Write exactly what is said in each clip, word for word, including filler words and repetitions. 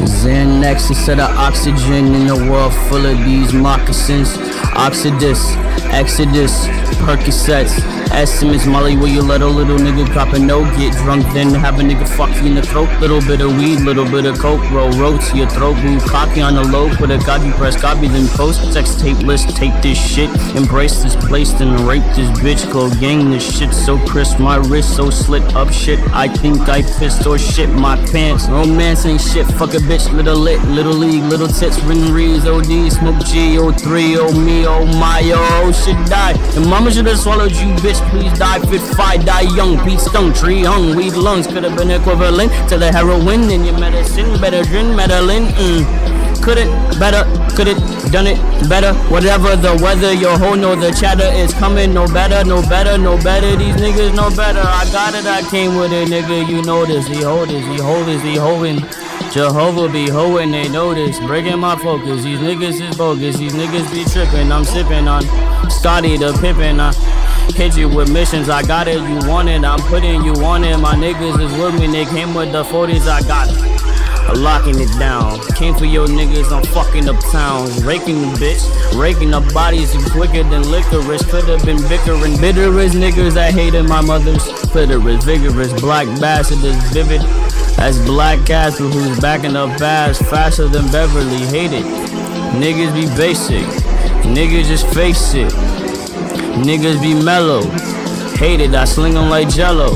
Xanax instead of oxygen in a world full of these moccasins. Oxidus, Exodus, Percocets, estimates, Molly, where you let a little nigga cop a no, get drunk, then have a nigga fuck you in the throat. Little bit of weed, little bit of coke, roll, roll to your throat, boo, cocky on the low, put a copy, press copy, then post, text, tape list, tape this shit, embrace this place, then rape this bitch, go gang this shit so crisp, my wrist so slit up shit, I think I pissed or shit my pants, romance ain't shit, fuck a bitch, little lit, little league, little tits, ring reeds, O D, smoke G, O three, oh me, oh my, oh shit die, and mama should've swallowed you bitch, please die, fit fight, die young, Pete Stone, tree hung, weed lungs, could've been equivalent to the heroin in your medicine, better drink, Medellin, mm. Could've, better, could've done it better, whatever the weather, your hoe know the chatter is coming, no better, no better, no better, these niggas know better, I got it, I came with it, nigga, you know this, he hold this, he hold this, he holding, Jehovah be hoeing, they know this, breaking my focus, these niggas is bogus, these niggas be tripping, I'm sipping on Scotty the Pippin, I hit you with missions, I got it, you want it, I'm putting you on it, my niggas is with me, they came with the forties, I got it. I'm locking it down, came for your niggas, I'm fucking up towns, raking the bitch, raking up bodies and quicker than licorice, could've been bickering, bitterest niggas that hated my mother's clitoris, vigorous, black bastard is vivid, as black ass who's backing up fast, faster than Beverly, hate it, niggas be basic, niggas just face it, niggas be mellow, hate it, I sling them like jello.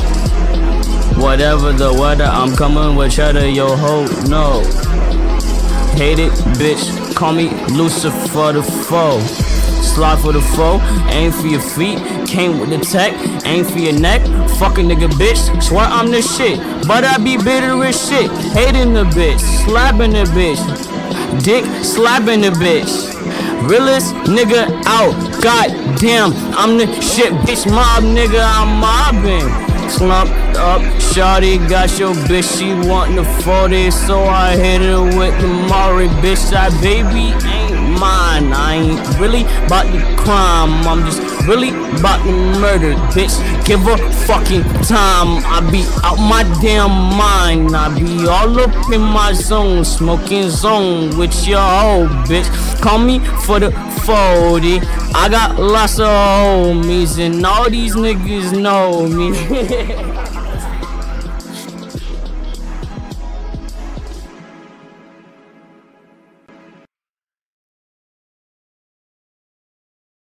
Whatever the weather, I'm coming with cheddar, yo ho, no. Hate it, bitch, call me Lucifer the foe. Slide for the foe, aim for your feet, came with the tech, aim for your neck, fucking nigga bitch, swear I'm the shit, but I be bitter as shit, hating the bitch, slapping the bitch, dick slapping the bitch. Realest nigga out, goddamn, I'm the shit, bitch, mob nigga, I'm mobbing. Slumped up, shawty got your bitch, she wantin' the forty, so I hit her with the Mari, bitch, that baby ain't mine, I ain't really bout the crime, I'm just really bout the murder, bitch, give her fucking time, I be out my damn mind, I be all up in my zone, smoking zone with your hoe, bitch, call me for the forty, I got lots of homies and all these niggas know me.